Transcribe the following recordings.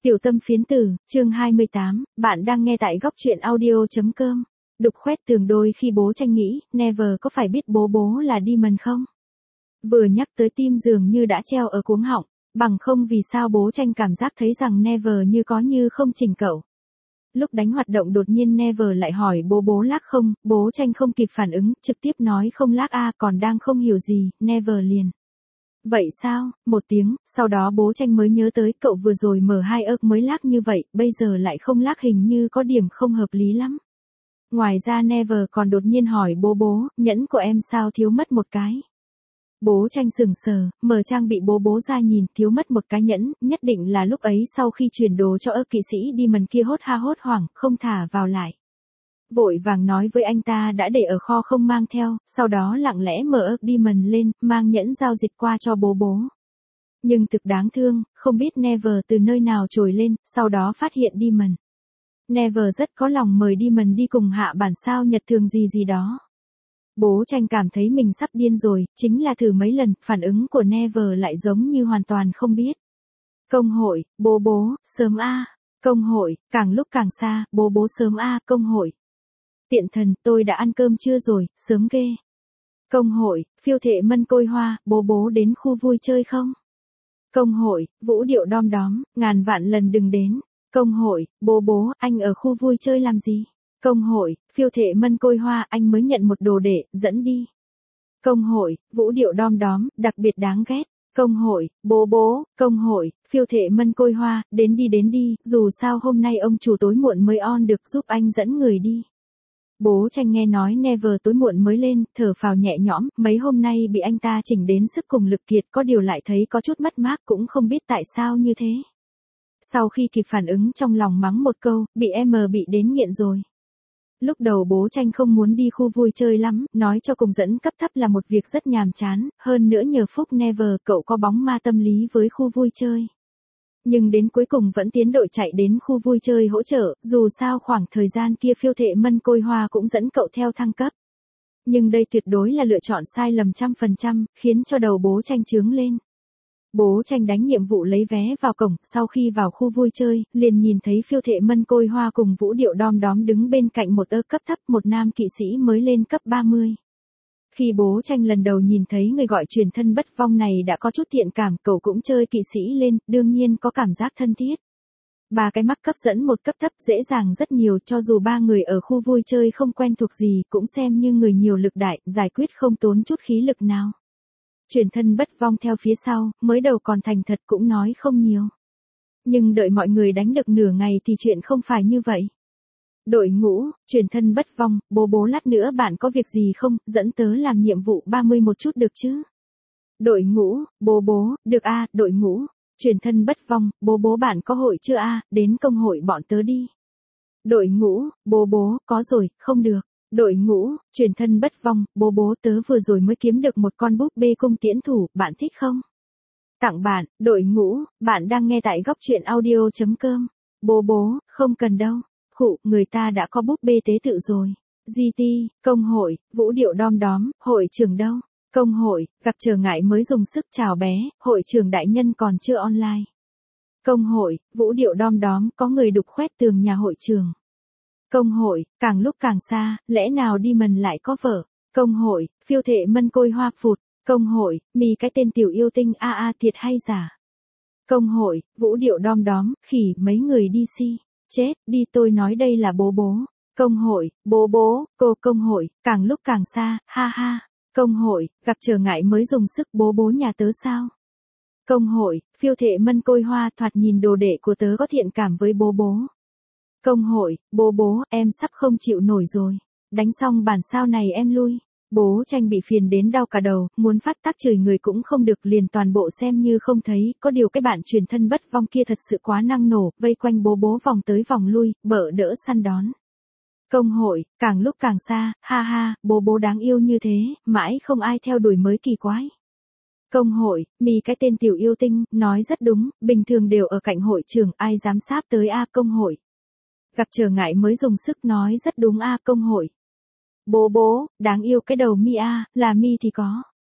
Tiểu tâm phiến tử, chương 28, bạn đang nghe tại góc truyện audio.com. Đục khoét tường đôi khi bố tranh nghĩ, Never có phải biết bố là Demon không? Vừa nhắc tới tim dường như đã treo ở cuống họng, bằng không vì sao bố tranh cảm giác thấy rằng Never như có như không chỉnh cậu. Lúc đánh hoạt động đột nhiên Never lại hỏi bố lác không, bố tranh không kịp phản ứng, trực tiếp nói không lác còn đang không hiểu gì, Never liền. Vậy sao, một tiếng, sau đó bố tranh mới nhớ tới cậu vừa rồi mở hai ớc mới lác như vậy, bây giờ lại không lác hình như có điểm không hợp lý lắm. Ngoài ra Never còn đột nhiên hỏi bố, nhẫn của em sao thiếu mất một cái. Bố tranh sừng sờ, mở trang bị bố ra nhìn thiếu mất một cái nhẫn, nhất định là lúc ấy sau khi chuyển đồ cho ớc kỵ sĩ Demon kia hốt hoảng, không thả vào lại. Vội vàng nói với anh ta đã để ở kho không mang theo, sau đó lặng lẽ mở ớc Demon lên, mang nhẫn giao dịch qua cho bố. Nhưng thực đáng thương, không biết Never từ nơi nào trồi lên, sau đó phát hiện Demon. Never rất có lòng mời Demon đi cùng hạ bản sao nhật thường gì đó. Bố tranh cảm thấy mình sắp điên rồi, chính là thử mấy lần, phản ứng của Never lại giống như hoàn toàn không biết. Công hội, bố, sớm Công hội, càng lúc càng xa, bố sớm công hội. Tiện thần, tôi đã ăn cơm chưa rồi, sớm ghê. Công hội, phiêu thệ mân côi hoa, bố đến khu vui chơi không? Công hội, vũ điệu đom đóm, ngàn vạn lần đừng đến. Công hội, bố, anh ở khu vui chơi làm gì? Công hội, phiêu thệ mân côi hoa, anh mới nhận một đồ đệ, dẫn đi. Công hội, vũ điệu đom đóm, đặc biệt đáng ghét. Công hội, bố, công hội, phiêu thệ mân côi hoa, đến đi, dù sao hôm nay ông chủ tối muộn mới on được giúp anh dẫn người đi. Bố tranh nghe nói Never tối muộn mới lên, thở phào nhẹ nhõm, mấy hôm nay bị anh ta chỉnh đến sức cùng lực kiệt, có điều lại thấy có chút mất mát cũng không biết tại sao như thế. Sau khi kịp phản ứng trong lòng mắng một câu, bị bị đến nghiện rồi. Lúc đầu bố tranh không muốn đi khu vui chơi lắm, nói cho cùng dẫn cấp thấp là một việc rất nhàm chán, hơn nữa nhờ phúc Never cậu có bóng ma tâm lý với khu vui chơi. Nhưng đến cuối cùng vẫn tiến đội chạy đến khu vui chơi hỗ trợ, dù sao khoảng thời gian kia phiêu thệ mân côi hoa cũng dẫn cậu theo thăng cấp. Nhưng đây tuyệt đối là lựa chọn sai lầm 100%, khiến cho đầu bố tranh chướng lên. Bố tranh đánh nhiệm vụ lấy vé vào cổng, sau khi vào khu vui chơi, liền nhìn thấy phiêu thệ mân côi hoa cùng vũ điệu đom đóm đứng bên cạnh một ớc cấp thấp, một nam kỵ sĩ mới lên cấp 30. Khi bố tranh lần đầu nhìn thấy người gọi truyền thân bất vong này đã có chút thiện cảm, cậu cũng chơi kỵ sĩ lên, đương nhiên có cảm giác thân thiết. Ba cái mắc cấp dẫn một cấp thấp dễ dàng rất nhiều, cho dù ba người ở khu vui chơi không quen thuộc gì cũng xem như người nhiều lực đại, giải quyết không tốn chút khí lực nào. Truyền thân bất vong theo phía sau, mới đầu còn thành thật cũng nói không nhiều. Nhưng đợi mọi người đánh được nửa ngày thì chuyện không phải như vậy. Đội ngũ, truyền thân bất vong, bố lát nữa bạn có việc gì không, dẫn tớ làm nhiệm vụ 30 một chút được chứ? Đội ngũ, bố, được đội ngũ, truyền thân bất vong, bố bạn có hội chưa đến công hội bọn tớ đi. Đội ngũ, bố, có rồi, không được. Đội ngũ, truyền thân bất vong, bố tớ vừa rồi mới kiếm được một con búp bê cung tiễn thủ, bạn thích không? Tặng bạn, đội ngũ, bạn đang nghe tại góc truyện audio.com. Bố, không cần đâu. Người ta đã có búp bê tế tự rồi. GT, công hội, vũ điệu đom đóm, hội trưởng đâu? Công hội, gặp trở ngại mới dùng sức chào bé, hội trưởng đại nhân còn chưa online. Công hội, vũ điệu đom đóm, có người đục khoét tường nhà hội trưởng. Công hội, càng lúc càng xa, lẽ nào Demon lại có vợ? Công hội, phiêu thệ mân côi hoa phụt. Công hội, cái tên tiểu yêu tinh thiệt hay giả? Công hội, vũ điệu đom đóm, khỉ mấy người đi chết đi, tôi nói đây là bố. Công hội, bố, công hội, càng lúc càng xa, ha. Công hội, gặp trở ngại mới dùng sức, bố nhà tớ sao? Công hội, phiêu thệ mân côi hoa, thoạt nhìn đồ đệ của tớ có thiện cảm với bố. Công hội, bố, em sắp không chịu nổi rồi. Đánh xong bản sao này em lui. Bố tranh bị phiền đến đau cả đầu, muốn phát tác chửi người cũng không được, liền toàn bộ xem như không thấy, có điều cái bạn truyền thân bất vong kia thật sự quá năng nổ, vây quanh bố vòng tới vòng lui, bợ đỡ săn đón. Công hội, càng lúc càng xa, ha, bố đáng yêu như thế, mãi không ai theo đuổi mới kỳ quái. Công hội, cái tên tiểu yêu tinh, nói rất đúng, bình thường đều ở cạnh hội trưởng, ai dám sáp tới công hội. Gặp trở ngại mới dùng sức, nói rất đúng công hội. Bố, đáng yêu cái đầu là thì có.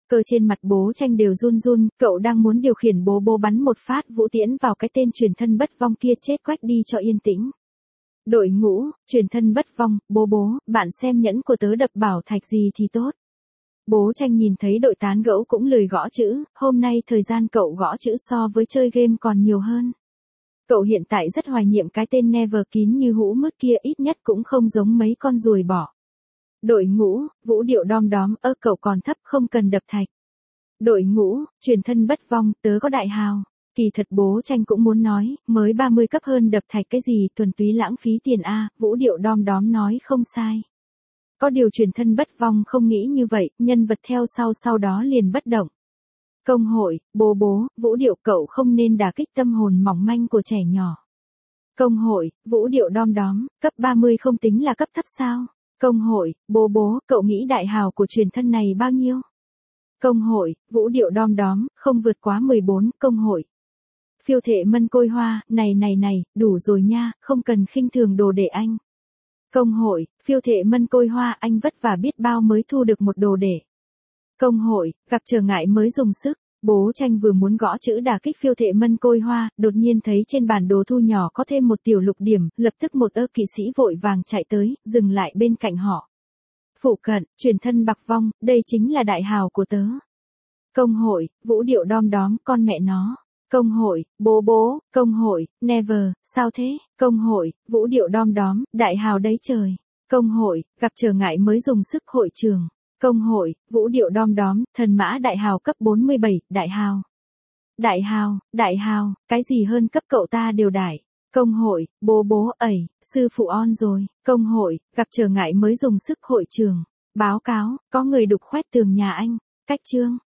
Cơ trên mặt bố tranh đều run run, cậu đang muốn điều khiển bố bắn một phát vũ tiễn vào cái tên truyền thân bất vong kia chết quách đi cho yên tĩnh. Đội ngũ, truyền thân bất vong, bố, bạn xem nhẫn của tớ đập bảo thạch gì thì tốt. Bố tranh nhìn thấy đội tán gẫu cũng lười gõ chữ, hôm nay thời gian cậu gõ chữ so với chơi game còn nhiều hơn. Cậu hiện tại rất hoài niệm cái tên Never kín như hũ mứt kia, ít nhất cũng không giống mấy con ruồi bỏ. Đội ngũ, vũ điệu đom đóm, cậu còn thấp không cần đập thạch. Đội ngũ, truyền thân bất vong, tớ có đại hào. Kỳ thật bố tranh cũng muốn nói, mới 30 cấp hơn đập thạch cái gì, thuần túy lãng phí tiền a, vũ điệu đom đóm nói không sai. Có điều truyền thân bất vong không nghĩ như vậy, nhân vật theo sau đó liền bất động. Công hội, bố, vũ điệu cậu không nên đả kích tâm hồn mỏng manh của trẻ nhỏ. Công hội, vũ điệu đom đóm, cấp 30 không tính là cấp thấp sao? Công hội, bố, cậu nghĩ đại hào của truyền thân này bao nhiêu? Công hội, vũ điệu đom đóm, không vượt quá 14, công hội. Phiêu thệ mân côi hoa, này, đủ rồi nha, không cần khinh thường đồ để anh. Công hội, phiêu thệ mân côi hoa, anh vất vả biết bao mới thu được một đồ để. Công hội, gặp trở ngại mới dùng sức. Bố tranh vừa muốn gõ chữ đả kích phiêu thệ mân côi hoa, đột nhiên thấy trên bản đồ thu nhỏ có thêm một tiểu lục điểm, lập tức một kỵ sĩ vội vàng chạy tới, dừng lại bên cạnh họ. Phụ cận, truyền thân bạc vong, đây chính là đại hào của tớ. Công hội, vũ điệu đom đóm, con mẹ nó. Công hội, bố, công hội, Never, sao thế? Công hội, vũ điệu đom đóm, đại hào đấy trời. Công hội, gặp trở ngại mới dùng sức hội trường. Công hội, vũ điệu đom đóm, thần mã đại hào cấp 47, đại hào. Đại hào, cái gì hơn cấp cậu ta đều đại. Công hội, bố, sư phụ on rồi. Công hội, gặp trở ngại mới dùng sức hội trường. Báo cáo, có người đục khoét tường nhà anh. Cách chương.